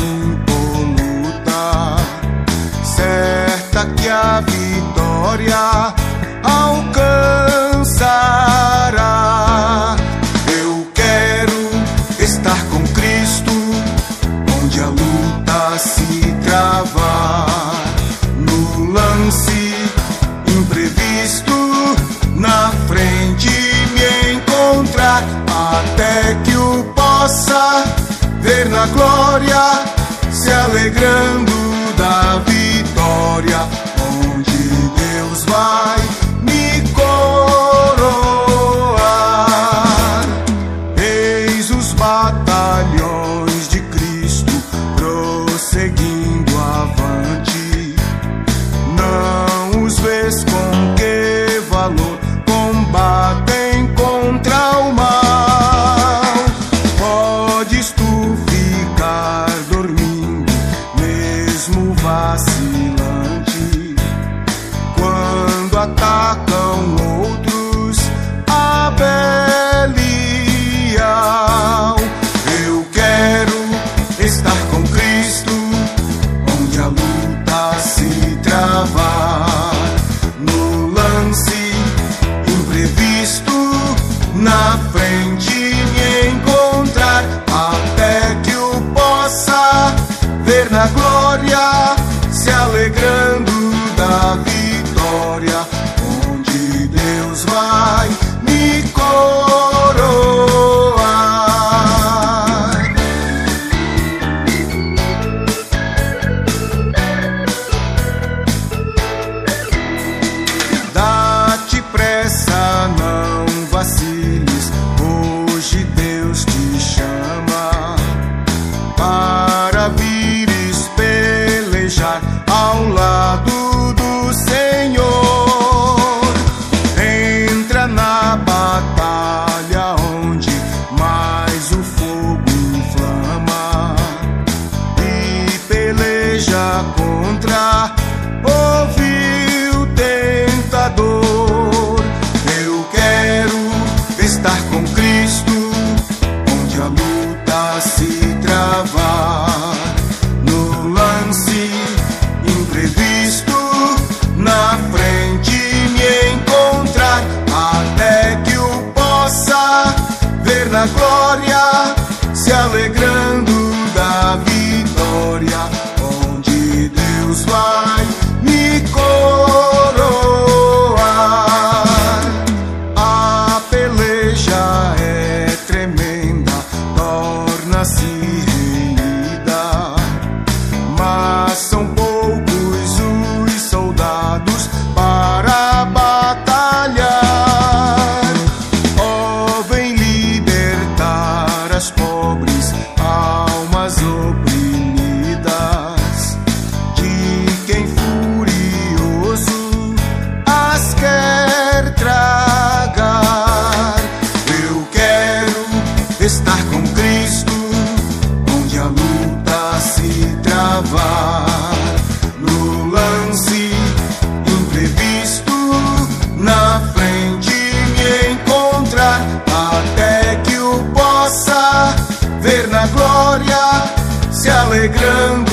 impoluta, certa que a vitória alcançará. Eu quero estar com Cristo, onde a luta se travar, no lance imprevisto, na frente me encontrar, até que o possa ver na glória, se alegrando da vitória, onde Deus vai me coroar. Eis os batalhões de Cristo prosseguindo avante, não os vês com que valor combatem contra o mal. Podes tu ficar dormindo, mesmo vacilante, quando atacam outros a Belial. Eu quero estar com Cristo, onde a luta se travar, no lance imprevisto, na frente me encontrar, até que o possa ver na glória, se alegrando da vitória, onde Deus vai me coroar. Dá-te pressa, não vaciles, hoje Deus te chama para vires pelejar ao lado do Senhor. Entra na batalha onde mais o fogo inflama, e peleja contra o vil tentador. Eu quero estar com Cristo, onde a luta se travar, no lance imprevisto, na frente me encontrar, até que o possa ver na glória, se alegrando da vitória, onde Deus vai me coroar. A peleja é tremenda, torna-se renhida, mas são poucos os soldados para batalhar. Oh, vem libertar as pobres almas oprimidas, de quem furioso as quer tragar. Eu quero estar com Cristo, onde a luta se travar, no lance imprevisto, na frente me encontrar, até que o possa ver na glória, se alegrando